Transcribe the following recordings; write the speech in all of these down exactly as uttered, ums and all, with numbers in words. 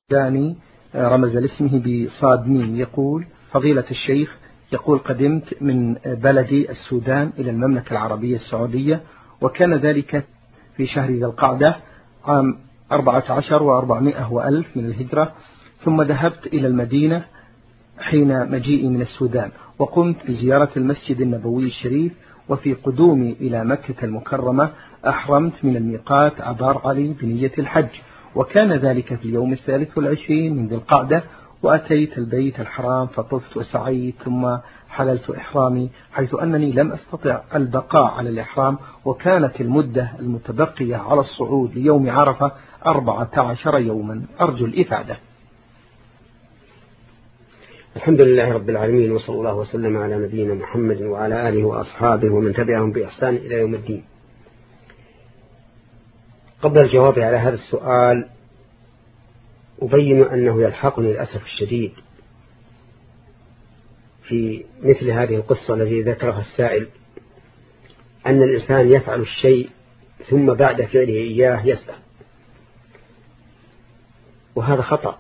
الثاني رمز لاسمه بصاد ميم، يقول: فضيلة الشيخ، يقول: قدمت من بلدي السودان إلى المملكة العربية السعودية، وكان ذلك في شهر ذي القعدة عام أربعة عشر وأربعمائة وألف من الهجرة، ثم ذهبت إلى المدينة حين مجيئي من السودان، وقمت بزيارة المسجد النبوي الشريف، وفي قدومي إلى مكة المكرمة أحرمت من الميقات عبار علي بنية الحج، وكان ذلك في اليوم الثالث والعشرين من ذي القعدة، وأتيت البيت الحرام فطفت وسعيت ثم حللت إحرامي، حيث أنني لم أستطع البقاء على الإحرام، وكانت المدة المتبقية على الصعود ليوم عرفة أربعة عشر يوما. أرجو الإفادة. الحمد لله رب العالمين، وصلى الله وسلم على نبينا محمد وعلى آله وأصحابه ومن تبعهم بإحسان إلى يوم الدين. قبل الجواب على هذا السؤال أبين أنه يلحقني للأسف الشديد في مثل هذه القصة التي ذكرها السائل، أن الإنسان يفعل الشيء ثم بعد فعله إياه يسأل، وهذا خطأ.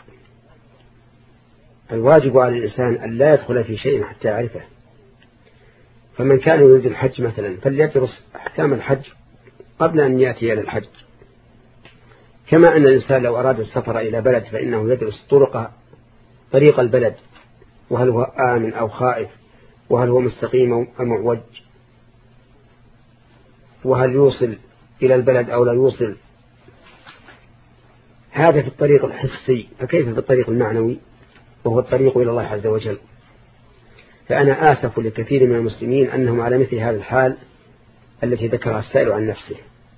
الواجب على الإنسان أن لا يدخل في شيء حتى يعرفه. فمن كان يريد الحج مثلا فليدرس أحكام الحج قبل أن يأتي إلى الحج، كما أن الإنسان لو أراد السفر إلى بلد فإنه يدرس طرق طريق البلد، وهل هو آمن أو خائف، وهل هو مستقيم أو معوج، وهل يوصل إلى البلد أو لا يوصل. هذا في الطريق الحسي، فكيف في الطريق المعنوي وهو الطريق إلى الله عز وجل؟ فأنا آسف لكثير من المسلمين أنهم على مثل هذا الحال التي ذكرها السائل عن نفسه.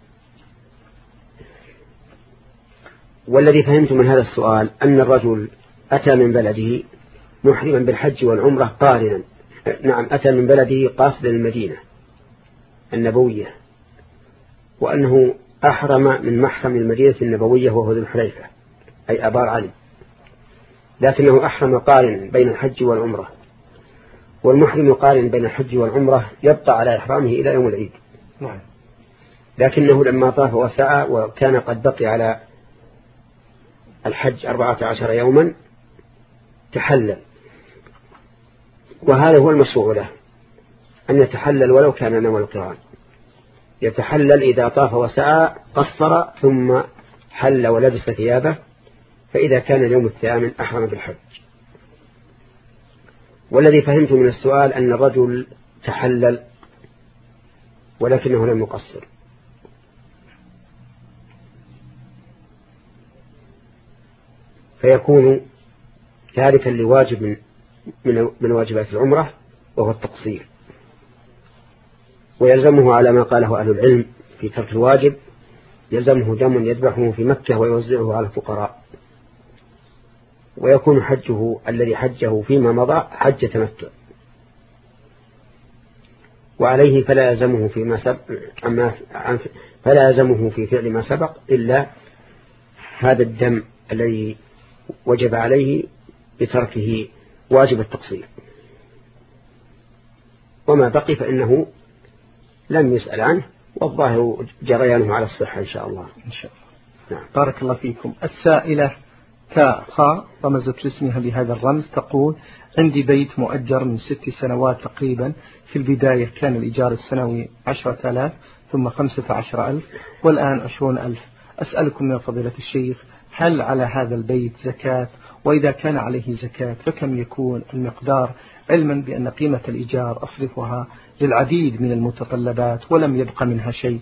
والذي فهمت من هذا السؤال أن الرجل أتى من بلده محرما بالحج والعمرة قارنا، نعم أتى من بلده قاصدا المدينة النبوية، وأنه أحرم من محرم المدينة النبوية وهو ذو الحليفة أي أبار علي، لكنه أحرم قارنا بين الحج والعمرة، والمحرم قارن بين الحج والعمرة يبقى على إحرامه إلى يوم العيد. نعم. لكنه لما طاف وسعى وكان قد بقي على الحج أربعة عشر يوما تحلل، وهذا هو المشروع له، أن يتحلل ولو كان نوى القران. يتحلل إذا طاف وسعى قصر ثم حل ولبس ثيابه، فإذا كان اليوم الثامن أحرم بالحج. والذي فهمت من السؤال أن الرجل تحلل ولكنه لم يقصر، فيكون تاركا لواجب من, من, من واجبات العمرة وهو التقصير، ويلزمه على ما قاله أهل العلم في ترك الواجب، يلزمه دم يذبحه في مكة ويوزعه على الفقراء، ويكون حجه الذي حجه فيما مضى حج تمتع، وعليه فلا يلزمه فيما سبق فلا يلزمه في فعل ما سبق إلا هذا الدم الذي وجب عليه بتركه واجب التقصير، وما بقي فإنه لم يسأل عنه، والظاهر جريانه على الصحة إن شاء الله. إن شاء الله. نعم. بارك الله فيكم. السائلة كاخا رمزت لاسمها بهذا الرمز، تقول: عندي بيت مؤجر من ست سنوات تقريبا، في البداية كان الإيجار السنوي عشرة آلاف ثم خمسة عشر ألف والآن عشرون ألف. أسألكم يا فضيلة الشيخ، هل على هذا البيت زكاة؟ وإذا كان عليه زكاة فكم يكون المقدار، علما بأن قيمة الإيجار أصرفها للعديد من المتطلبات ولم يبق منها شيء؟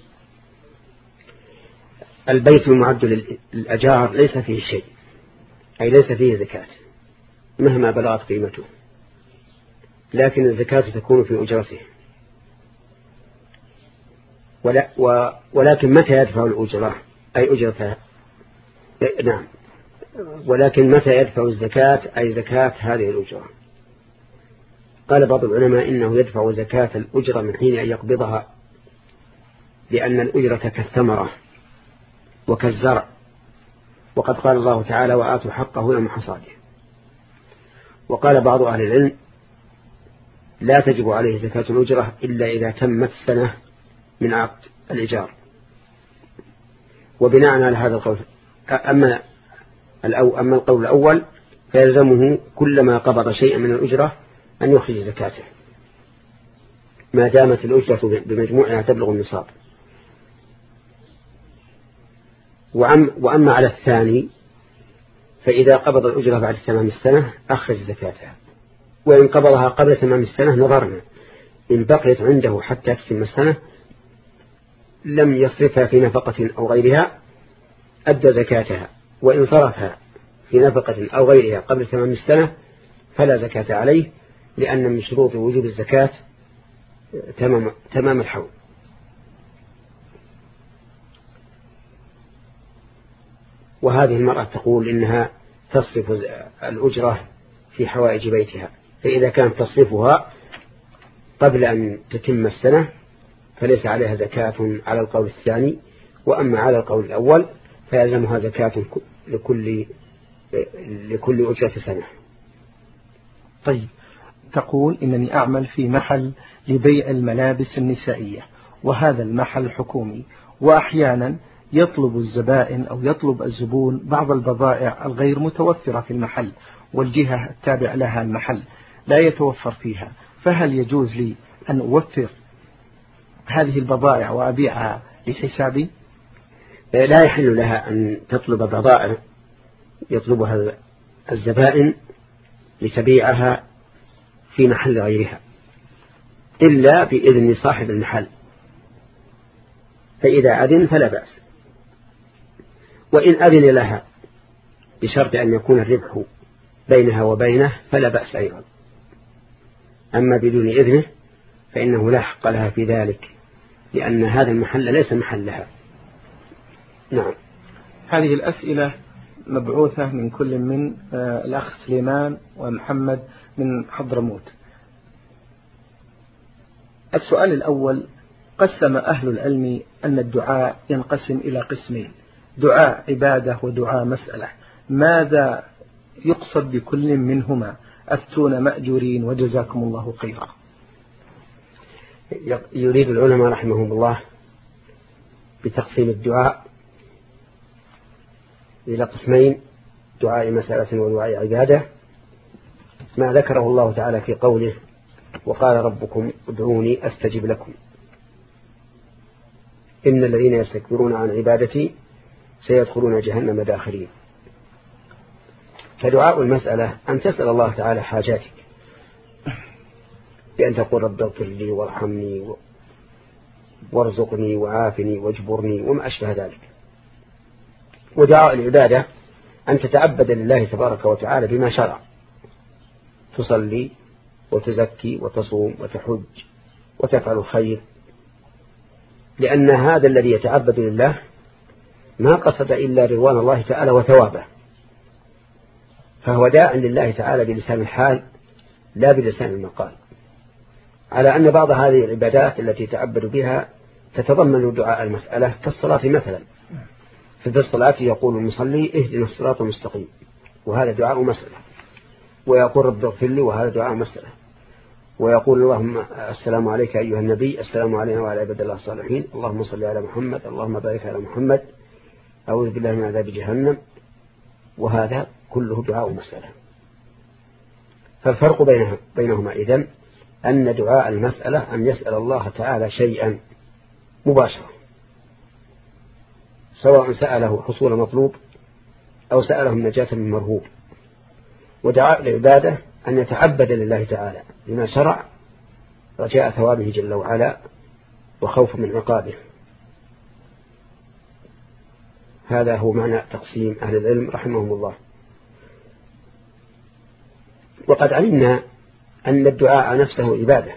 البيت المعد للأجار ليس فيه شيء، أي ليس فيه زكاة مهما بلغت قيمته، لكن الزكاة تكون في أجرته. ولا و ولكن متى يدفع الأجرة أي أجرتها؟ نعم، ولكن متى يدفع الزكاة أي زكاة هذه الأجرة؟ قال بعض العلماء إنه يدفع زكاة الأجرة من حين أن يقبضها، لأن الأجرة كالثمرة وكالزرع، وقد قال الله تعالى: وآتوا حقه يوم حصاده. وقال بعض أهل العلم: لا تجب عليه زكاة الأجرة إلا إذا تمت سنة من عقد الإيجار. وبناء على هذا القول، أما الأو أما القول الأول فيلزمه كلما قبض شيئا من الأجرة أن يخرج زكاته ما دامت الأجرة بمجموعها تبلغ النصاب. وأما على الثاني فإذا قبض الأجرة بعد تمام السنة أخرج زكاتها، وإن قبضها قبل تمام السنة نظرنا إن بقيت عنده حتى تتم السنة لم يصرفها في نفقة أو غيرها أدى زكاتها، وإن صرفها في نفقة أو غيرها قبل تمام السنة فلا زكاة عليه، لأن من شروط وجوب الزكاة تمام, تمام الحول. وهذه المرأة تقول إنها تصرف الأجرة في حوائج بيتها، فإذا كانت تصرفها قبل أن تتم السنة فليس عليها زكاة على القول الثاني، وأما على القول الأول فيلزمها زكاة لكل لكل أجرة سنة. طيب، تقول إنني أعمل في محل لبيع الملابس النسائية، وهذا المحل حكومي، وأحيانا يطلب الزبائن أو يطلب الزبون بعض البضائع الغير متوفرة في المحل، والجهة التابع لها المحل لا يتوفر فيها، فهل يجوز لي أن أوفر هذه البضائع وأبيعها لحسابي؟ لا يحل لها أن تطلب بضائع يطلبها الزبائن لتبيعها في محل غيرها إلا بإذن صاحب المحل، فإذا أذن فلا بأس، وإن أذن لها بشرط أن يكون الربح بينها وبينه فلا بأس أيضا. أما بدون إذنه فإنه لا حق لها في ذلك، لأن هذا المحل ليس محلها. نعم. هذه الأسئلة مبعوثة من كل من الأخ سليمان ومحمد من حضرموت. السؤال الأول: قسم أهل العلم أن الدعاء ينقسم إلى قسمين، دعاء عبادة ودعاء مسألة، ماذا يقصد بكل منهما؟ أفتون مأجورين وجزاكم الله خيرا. يريد العلماء رحمهم الله بتقسيم الدعاء إلى قسمين، دعاء مسألة ودعاء عبادة، ما ذكره الله تعالى في قوله: وقال ربكم ادعوني أستجب لكم إن الذين يستكبرون عن عبادتي سيدخلون جهنم داخرين. فدعاء المسألة أن تسأل الله تعالى حاجاتك بأن تقول رب اغفر لي وارحمني وارزقني وعافني واجبرني وما أشبه ذلك. ودعاء العبادة أن تتعبد لله تبارك وتعالى بما شرع، تصلي وتزكي وتصوم وتحج وتفعل الخير، لأن هذا الذي يتعبد لله ما قصد إلا رضوان الله تعالى وثوابه، فهو داع لله تعالى بلسان الحال لا بلسان المقال، على أن بعض هذه العبادات التي يتعبد بها تتضمن دعاء المسألة كالصلاة مثلا. في الصلاة يقول المصلي اهدنا الصراط المستقيم، وهذا دعاء مسألة، ويقول رب اغفر لي، وهذا دعاء مسألة، ويقول اللهم السلام عليك أيها النبي، السلام علينا وعلى عباد الله الصالحين، اللهم صل على محمد، اللهم بارك على محمد، أعوذ بالله من عذاب جهنم، وهذا كله دعاء مسألة. فالفرق بينها بينهما إذن أن دعاء المسألة أن يسأل الله تعالى شيئا مباشرة، سواء سأله حصول مطلوب أو سأله النجاة من مرهوب. ودعاء العبادة أن يتعبد لله تعالى بما شرع رجاء ثوابه جل وعلا وخوف من عقابه. هذا هو معنى تقسيم أهل العلم رحمهم الله. وقد علمنا أن الدعاء نفسه عبادة،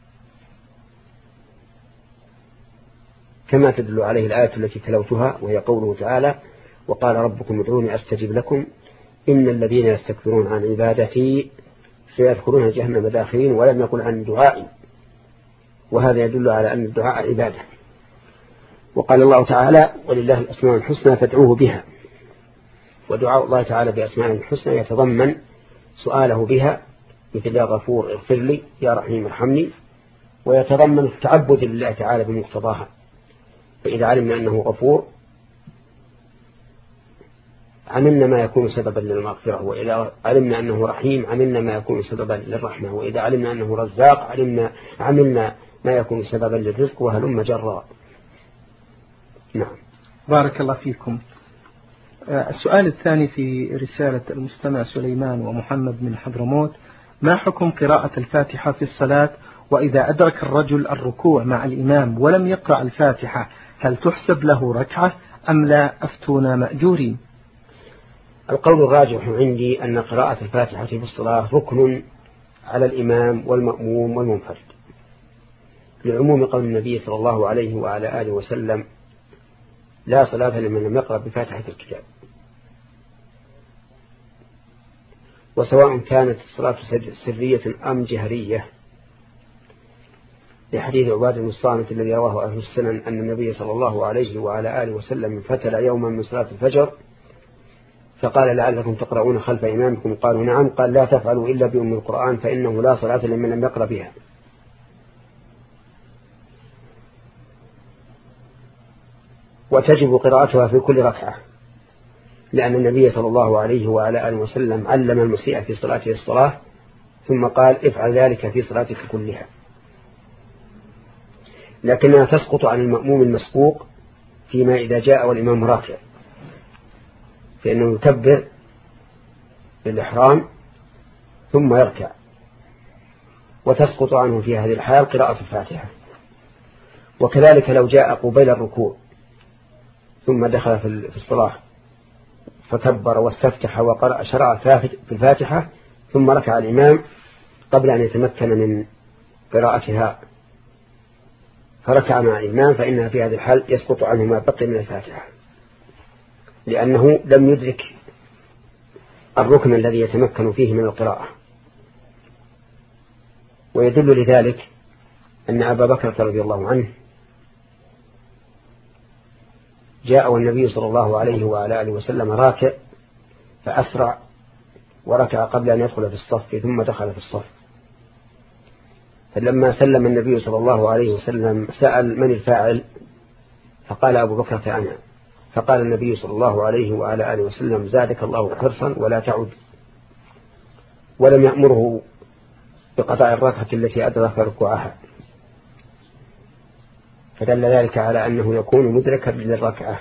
كما تدل عليه الآية التي تلوتها، وهي قوله تعالى: وقال ربكم ادعوني أستجب لكم إن الذين يستكبرون عن عبادتي سيدخلون جهنم داخرين، ولم يقل عن دعائي، وهذا يدل على أن الدعاء عبادة. وقال الله تعالى: ولله الأسماء الحسنى فادعوه بها. ودعاء الله تعالى بأسماء الحسنى يتضمن سؤاله بها، مثل يا غفور اغفر لي، يا رحيم ارحمني، ويتضمن التعبد لله تعالى بمقتضاها. فإذا علمنا أنه غفور عملنا ما يكون سببا للمغفرة، وإذا علمنا أنه رحيم عملنا ما يكون سببا للرحمة، وإذا علمنا أنه رزاق علمنا عملنا ما يكون سببا للرزق، وهلم جرا. نعم. بارك الله فيكم. السؤال الثاني في رسالة المستمع سليمان ومحمد من حضرموت: ما حكم قراءة الفاتحة في الصلاة؟ وإذا أدرك الرجل الركوع مع الإمام ولم يقرأ الفاتحة هل تحسب له ركعة أم لا؟ أفتونا مأجورين. القول الراجح عندي أن قراءة الفاتحة في الصلاة ركن على الإمام والمأموم والمنفرد، لعموم قول النبي صلى الله عليه وعلى آله وسلم: لا صلاة لمن لم يقرأ بفاتحة الكتاب. وسواء كانت الصلاة سرية أم جهرية، لحديث عبادة بن الصامت الذي رواه أهل السنن أن النبي صلى الله عليه وعلى آله وسلم فتل يوما من صلاة الفجر فقال: لعلكم تقرؤون خلف إمامكم؟ قالوا: نعم. قال: لا تفعلوا إلا بأم القرآن فإنه لا صلاة لمن لم يقرأ بها. وتجب قراءتها في كل ركعة، لأن النبي صلى الله عليه وعلى آله وسلم علم المسيء في صلاته الصلاة ثم قال: افعل ذلك في صلاتك كلها. لكنها تسقط عن المأموم المسبوق فيما إذا جاء والإمام راكع، فإنه يكبر بالإحرام ثم يركع، وتسقط عنه في هذه الحال قراءة الفاتحة. وكذلك لو جاء قبيل الركوع ثم دخل في الصلاة فكبر واستفتح وقرأ شرع في الفاتحة ثم ركع الإمام قبل أن يتمكن من قراءتها فركع مع الإمام، فإنها في هذه الحال يسقط عنه ما بقي من الفاتحة، لأنه لم يدرك الركن الذي يتمكن فيه من القراءة. ويدل لذلك أن أبا بكر رضي الله عنه جاء والنبي صلى الله عليه وعلى آله وسلم راكع فأسرع وركع قبل أن يدخل في الصف ثم دخل في الصف، فلما سلم النبي صلى الله عليه وسلم سأل: من الفاعل؟ فقال: أبو بكر فأنا. فقال النبي صلى الله عليه وعلى آله وسلم: زادك الله حرصا ولا تعد. ولم يأمره بقضاء الركعة التي أدرك ركوعها، فدل ذلك على أنه يكون مدركا للركعة،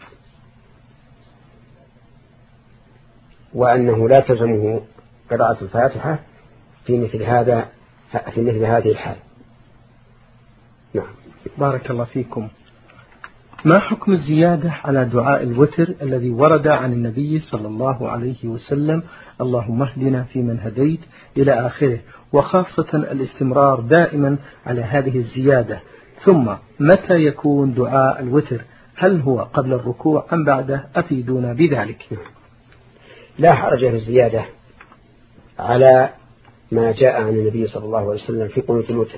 وأنه لا تلزمه قراءة الفاتحة في مثل هذا في مثل هذه الحال. نعم. بارك الله فيكم. ما حكم الزيادة على دعاء الوتر الذي ورد عن النبي صلى الله عليه وسلم: اللهم اهدنا فيمن هديت إلى آخره، وخاصة الاستمرار دائما على هذه الزيادة؟ ثم متى يكون دعاء الوتر؟ هل هو قبل الركوع أم بعده؟ أفيدونا بذلك. لا حرج في الزيادة على ما جاء عن النبي صلى الله عليه وسلم في قنوت الوتر،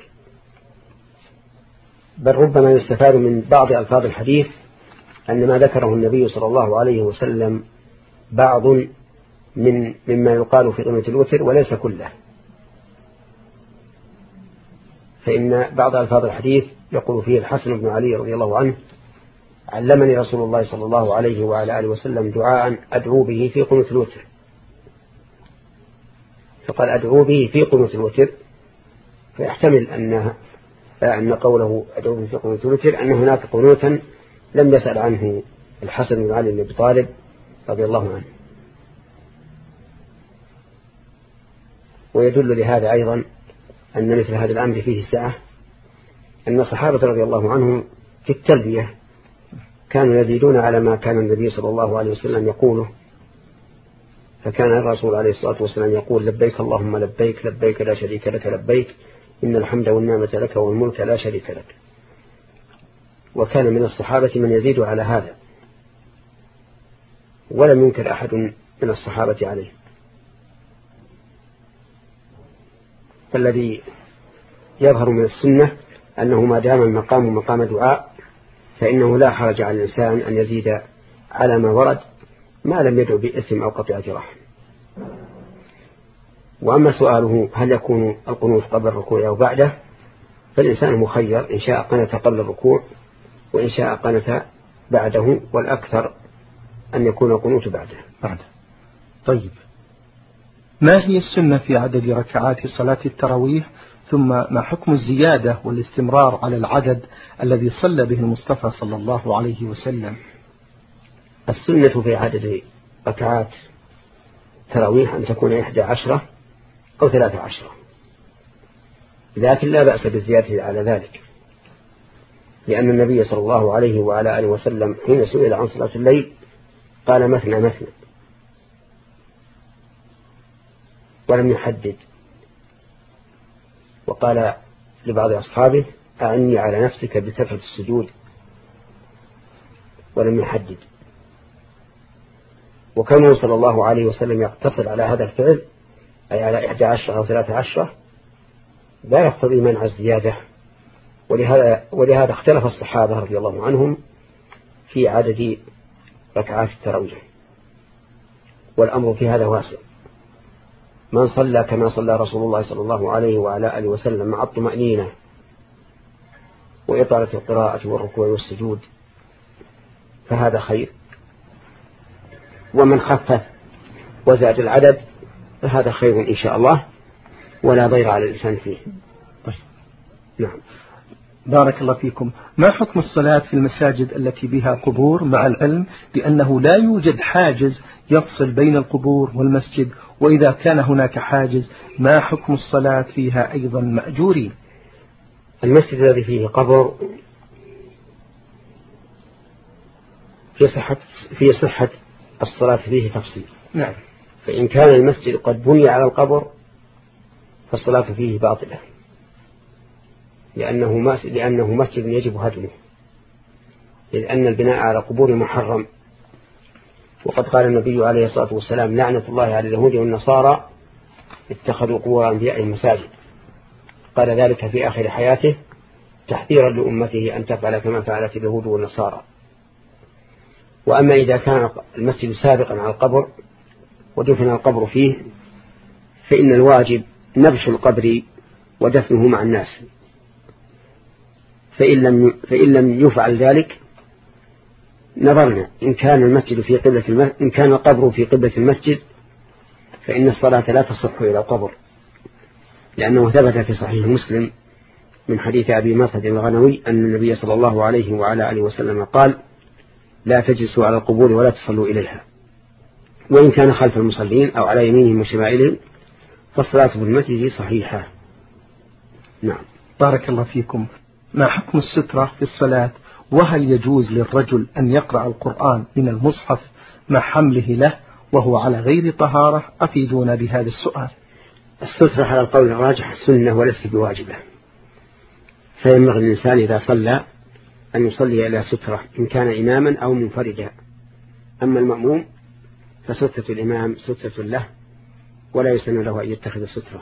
بل ربما يستفاد من بعض ألفاظ الحديث أن ما ذكره النبي صلى الله عليه وسلم بعض من مما يقال في قنوت الوتر وليس كله. فإن بعض ألفاظ الحديث يقول فيه الحسن بن علي رضي الله عنه: علمني رسول الله صلى الله عليه وعلى آله وسلم دعاء أدعو به في قنوت الوتر، فقال: أدعو به في قنوت الوتر، فيحتمل أن أن قوله أدعو به في قنوت الوتر أن هناك قنوتا لم يسأل عنه الحسن بن علي بن أبي طالب رضي الله عنه. ويدل لهذا أيضا أن مثل هذا الأمر فيه سعة، أن الصحابة رضي الله عنهم في التلبية كانوا يزيدون على ما كان النبي صلى الله عليه وسلم يقوله، فكان الرسول عليه الصلاة والسلام يقول: لبيك اللهم لبيك لبيك لا شريك لك لبيك إن الحمد والنعمة لك والملك لا شريك لك. وكان من الصحابة من يزيد على هذا، ولم ينكر أحد من الصحابة عليه. فالذي يظهر من السنة أنه ما دام المقام مقام دعاء فإنه لا حرج على الإنسان أن يزيد على ما ورد ما لم يدعو بإثم أو قطيعة رحم. وأما سؤاله هل يكون القنوت قبل الركوع أو بعده، فالإنسان مخير، إن شاء قنت قبل الركوع وإن شاء قنت بعده، والأكثر أن يكون القنوت بعده. بعد. طيب، ما هي السنة في عدد ركعات صلاة التراويح؟ ثم ما حكم الزيادة والاستمرار على العدد الذي صلى به المصطفى صلى الله عليه وسلم؟ السنة في عدد ركعات تراويح أن تكون إحدى عشرة أو ثلاثة عشرة، لكن لا بأس بالزيادة على ذلك، لأن النبي صلى الله عليه وعلى آله وسلم حين سئل عن صلاة الليل قال مثنى مثنى ولم يحدد، وقال لبعض أصحابه أعني على نفسك بكثرة السجود ولم يحدد. وكما صلى الله عليه وسلم يقتصر على هذا الفعل أي على إحدى عشرة أو ثلاثة عشرة لا يقتضي منع الزيادة، ولهذا, ولهذا اختلف الصحابة رضي الله عنهم في عدد ركعات التراويح، والأمر في هذا واسع. من صلى كما صلى رسول الله صلى الله عليه وعلى آله وسلم مع الطمأنينة وإطالة القراءة والركوع والسجود فهذا خير، ومن خفف وزاد العدد فهذا خير إن شاء الله ولا ضير على الإنسان فيه. طيب. نعم. بارك الله فيكم. ما حكم الصلاة في المساجد التي بها قبور، مع العلم بأنه لا يوجد حاجز يفصل بين القبور والمسجد، وإذا كان هناك حاجز ما حكم الصلاة فيها أيضا مأجورين؟ المسجد الذي فيه قبر في صحة, في صحة الصلاة فيه تفصيل. نعم. فإن كان المسجد قد بني على القبر فالصلاة فيه باطلة، لأنه, لأنه مسجد يجب هدمه، لأن البناء على قبور محرم. وقد قال النبي عليه الصلاة والسلام لعنة الله على اليهود والنصارى اتخذوا قبور أنبيائهم مساجد، قال ذلك في آخر حياته تحذيرا لأمته أن تفعل كما فعلت اليهود والنصارى. وأما إذا كان المسجد سابقا على القبر ودفن القبر فيه فإن الواجب نبش القبر ودفنه مع الناس، فإن لم, فإن لم يفعل ذلك نظرنا إن كان المسجد في قبلة المسجد، إن كان القبر في قبلة المسجد فإن الصلاة لا تصح إلى القبر، لأنه ثبت في صحيح مسلم من حديث أبي مرثد الغنوي أن النبي صلى الله عليه وعلى آله وسلم قال لا تجلسوا على القبور ولا تصلوا إليها، وإن كان خلف المصلين أو على يمينهم وشمائلهم فالصلاة في المسجد صحيحة. نعم. بارك الله فيكم. ما حكم السترة في الصلاة، وهل يجوز للرجل أن يقرأ القرآن من المصحف مع حمله له وهو على غير طهارة؟ أفيدونا بهذا السؤال. السترة على القول الراجح سنة وليست بواجبة، فينبغي الإنسان إذا صلى أن يصلي إلى سترة إن كان إماما أو منفردا. أما المأموم فسترة الإمام سترة له ولا يسن له أن يتخذ سترة.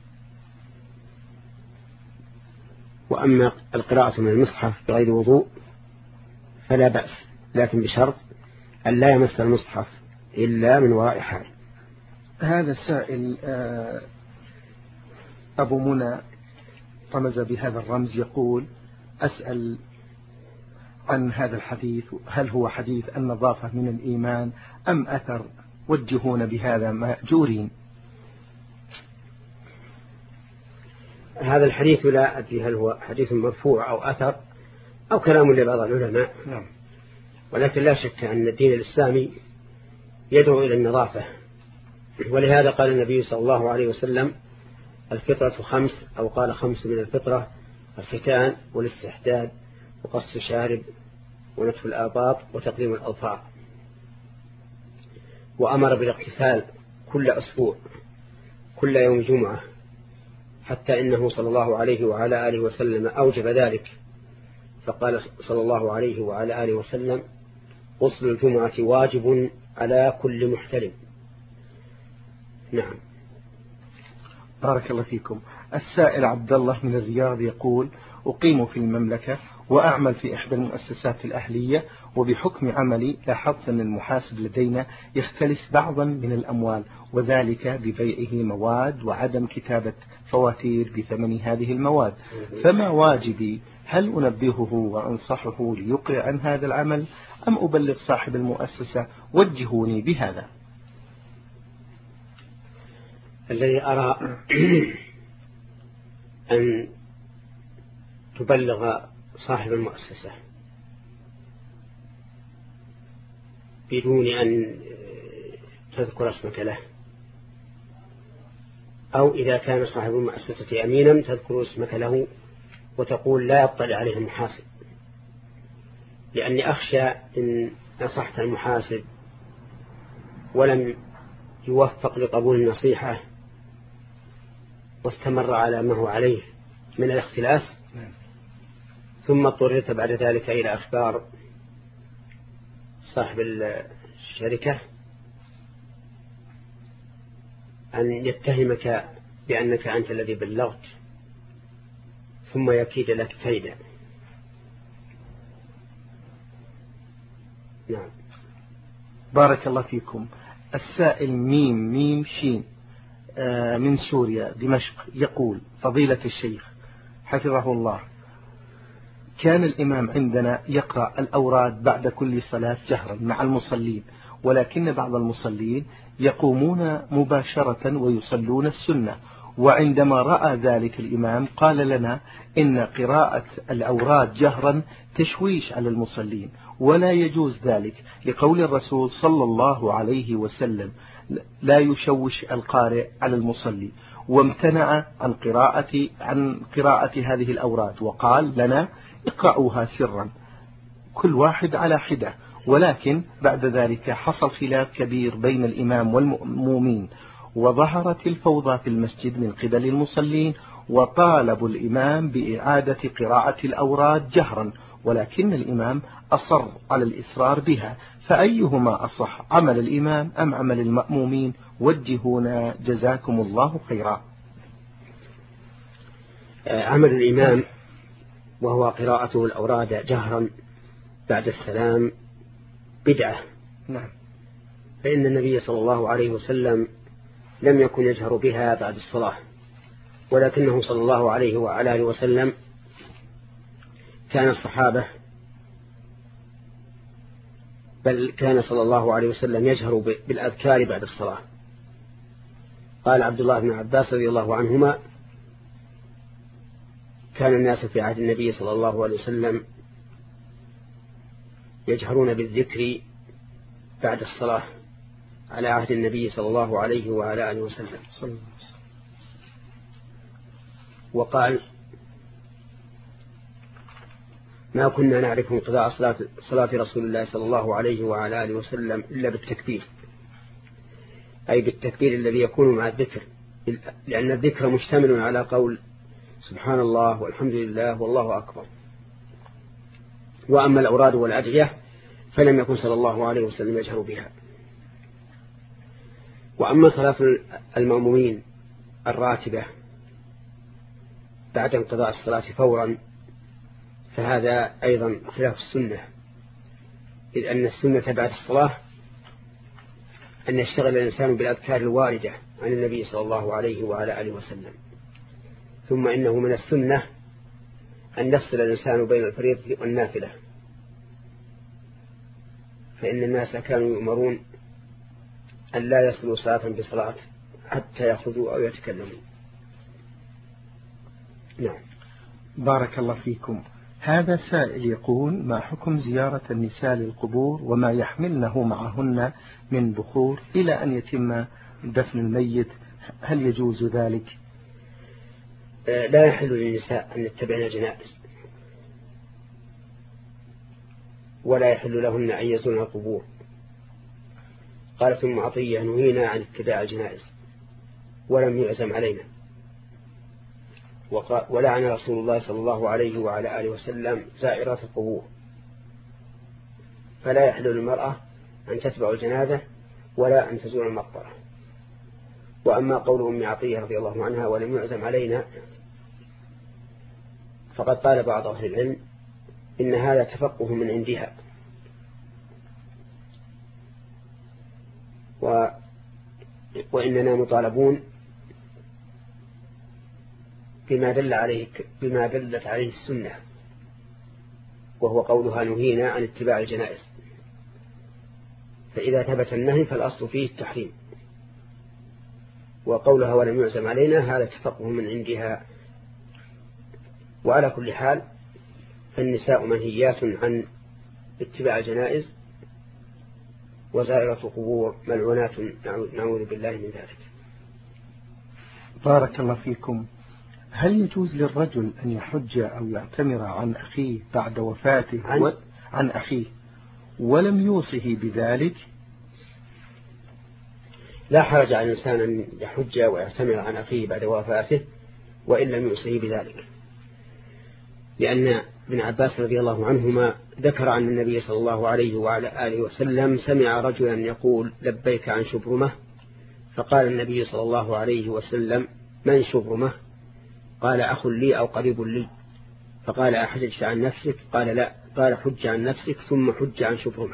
وأما القراءة من المصحف بغير وضوء فلا بأس، لكن بشرط أن لا يمس المصحف إلا من وراء حال. هذا السائل أبو منى رمز بهذا الرمز يقول أسأل عن هذا الحديث، هل هو حديث النظافة من الإيمان أم أثر؟ وجهون بهذا مأجورين. هذا الحديث لا أدري هل هو حديث مرفوع أو أثر أو كلام لبعض العلماء. نعم. ولكن لا شك أن الدين الإسلامي يدعو إلى النظافة، ولهذا قال النبي صلى الله عليه وسلم الفطرة خمس، أو قال خمس من الفطرة: الختان والاستحداد وقص الشارب ونتف الآباط وتقليم الأظفار. وأمر بالاغتسال كل أسبوع كل يوم جمعة، حتى إنه صلى الله عليه وعلى آله وسلم أوجب ذلك، فقال صلى الله عليه وعلى آله وسلم: غسل الجمعة واجب على كل محتلم. نعم. بارك الله فيكم. السائل عبد الله من الرياض يقول: أقيم في المملكة وأعمل في إحدى المؤسسات الأهلية، وبحكم عملي لاحظت أن المحاسب لدينا يختلس بعضا من الأموال، وذلك ببيعه مواد وعدم كتابة فواتير بثمن هذه المواد، فما واجبي؟ هل أنبهه وأنصحه ليقلع عن هذا العمل أم أبلغ صاحب المؤسسة؟ وجهوني بهذا. الذي أرى أن تبلغ صاحب المؤسسة بدون أن تذكر اسمك له، أو إذا كان صاحب المؤسسة أمينا تذكر اسمك له وتقول لا يطلع عليه المحاسب، لأني أخشى إن نصحت المحاسب ولم يوفق لقبول النصيحة واستمر على ما هو عليه من الاختلاس، ثم اضطررت بعد ذلك إلى أخبار صاحب الشركة أن يتهمك بأنك أنت الذي بلغت ثم يكيد لك كيدا. نعم. بارك الله فيكم. السائل ميم ميم شين من سوريا دمشق يقول: فضيلة الشيخ حفظه الله، كان الإمام عندنا يقرأ الأوراد بعد كل صلاة جهرا مع المصلين، ولكن بعض المصلين يقومون مباشرة ويصلون السنة، وعندما رأى ذلك الإمام قال لنا إن قراءة الأوراد جهرا تشويش على المصلين ولا يجوز ذلك، لقول الرسول صلى الله عليه وسلم: لا يشوش القارئ على المصلي، وامتنع عن قراءة عن قراءة هذه الأوراد وقال لنا: اقرأوها سرا كل واحد على حدة. ولكن بعد ذلك حصل خلاف كبير بين الإمام والمؤمنين، وظهرت الفوضى في المسجد من قبل المصلين، وطالبوا الإمام بإعادة قراءة الأوراد جهرا، ولكن الإمام أصر على الإصرار بها، فأيهما أصح، عمل الإمام أم عمل المأمومين؟ وجهونا جزاكم الله خيرا. عمل الإمام وهو قراءته الأوراد جهرا بعد السلام بدعة. نعم. فإن النبي صلى الله عليه وسلم لم يكن يجهر بها بعد الصلاة، ولكنه صلى الله عليه وعلى آله وسلم كان الصحابة بل كان صلى الله عليه وسلم يجهر بالأذكار بعد الصلاة. قال عبد الله بن عباس رضي الله عنهما: كان الناس في عهد النبي صلى الله عليه وسلم يجهرون بالذكر بعد الصلاة على عهد النبي صلى الله عليه وعلى آله وسلم. وقال: ما كنا نعرف انقضاء صلاة, صلاة رسول الله صلى الله عليه وعلى آله وسلم إلا بالتكبير، أي بالتكبير الذي يكون مع الذكر، لأن الذكر مشتمل على قول سبحان الله والحمد لله والله أكبر. وأما الأوراد والأدعية فلم يكن صلى الله عليه وسلم يجهر بها. وأما صلاة المأمومين الراتبة بعد انقضاء الصلاة فورا فهذا أيضا خلاف السنة، إذ أن السنة بعد الصلاة أن يشتغل الإنسان بالأذكار الواردة عن النبي صلى الله عليه وعلى آله وسلم. ثم إنه من السنة أن يفصل الإنسان بين الفريضة والنافلة، فإن الناس كانوا يؤمرون أن لا يصلوا صلاة بصلاة حتى يأخذوا أو يتكلموا. نعم. بارك الله فيكم. هذا سائل يقول: ما حكم زيارة النساء للقبور وما يحملنه معهن من بخور إلى أن يتم دفن الميت، هل يجوز ذلك؟ لا يحل للنساء أن يتبعن الجنائز، ولا يحل لهن أن يزورن القبور. قالت أم عطية: نهينا عن اتباع الجنائز ولم يعزم علينا. ولعن رسول الله صلى الله عليه وعلى آله وسلم زائرات القبور، فلا يحل للمرأة أن تتبع الجنازة ولا أن تزور المقبرة. وأما قول أم عطية رضي الله عنها ولم يعزم علينا، فقد قال بعض أهل العلم إن هذا تفقه من عندها، و وإننا مطالبون بما دل عليه بما دلت عليه السنة، وهو قولها نهينا عن اتباع الجنائز. فإذا ثبت النهي فالأصل فيه التحريم، وقولها ولم يعزم علينا هذا تفقه من عندها. وعلى كل حال فالنساء منهيات عن اتباع الجنائز، وزائرة القبور ملعونات نعوذ بالله من ذلك. بارك الله فيكم. هل يجوز للرجل أن يحج أو يعتمر عن أخيه بعد وفاته عن, و... عن أخيه ولم يوصه بذلك؟ لا حرج على الإنسان أن يحج ويعتمر عن أخيه بعد وفاته وإن لم يوصه بذلك، لأن ابن عباس رضي الله عنهما ذكر عن النبي صلى الله عليه وعلى آله وسلم سمع رجلا يقول لبيك عن شبرمة، فقال النبي صلى الله عليه وسلم من شبرمة؟ قال أخ لي أو قريب لي. فقال أحججت عن نفسك؟ قال لا. قال حج عن نفسك ثم حج عن شبرمة.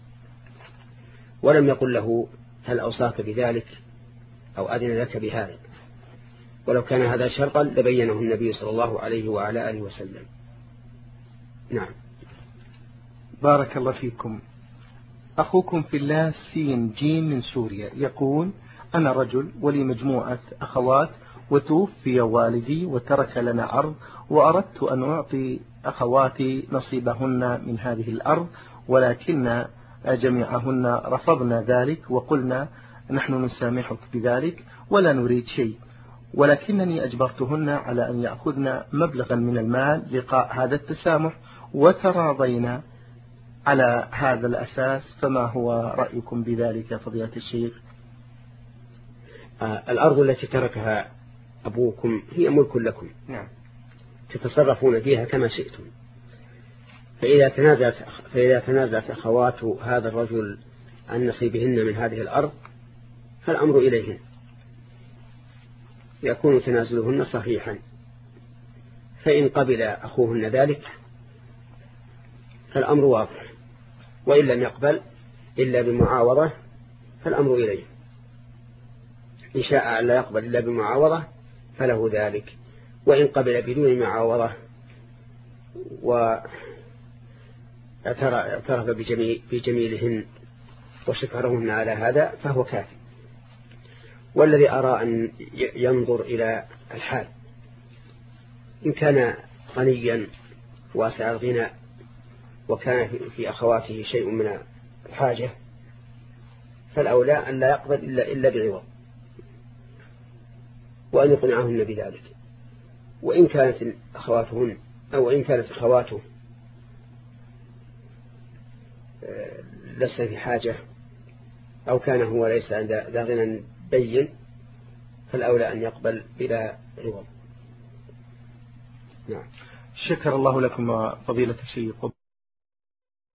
ولم يقل له هل أوصاك بذلك أو أذن لك بهذا، ولو كان هذا شرطا لبينه النبي صلى الله عليه وعلى آله وسلم. نعم. بارك الله فيكم. أخوكم في الله سين جيم من سوريا يقول أنا رجل ولي مجموعة أخوات وتوفي والدي وترك لنا أرض، وأردت أن أعطي أخواتي نصيبهن من هذه الأرض، ولكن جميعهن رفضنا ذلك وقلنا نحن نسامحك بذلك ولا نريد شيء، ولكنني أجبرتهن على أن يأخذن مبلغا من المال لقاء هذا التسامح، وتراضينا على هذا الأساس، فما هو رأيكم بذلك فضيلة الشيخ؟ آه الأرض التي تركها أبوكم هي ملك لكم. نعم. تتصرفون فيها كما شئتم. فإذا تنازلت فإذا تنازلت أخوات هذا الرجل عن نصيبهن من هذه الأرض فالأمر إليهن، يكون تنازلهن صحيحا. فإن قبل أخوهن ذلك فالأمر واضح، وإن لم يقبل إلا بمعاوضة فالأمر إليه. إن شاء أن لا يقبل إلا بمعاوضة فله ذلك، وإن قبل بدون معاوضة واعترف بجميل بجميلهن وشكرهن على هذا فهو كافي. والذي أرى أن ينظر إلى الحال، إن كان غنيا واسع الغنى وكان في أخواته شيء من الحاجة فالأولى أن لا يقبل إلا, إلا بعوض، وأن يقنعهن بذلك. وإن كانت أخواتهن أو إن كانت أخواته لسه في حاجة أو كان هو ليس عند ذا غنى بين فالأولى أن يقبل بلا عوض. نعم. شكر الله لكم فضيلة الشيخ.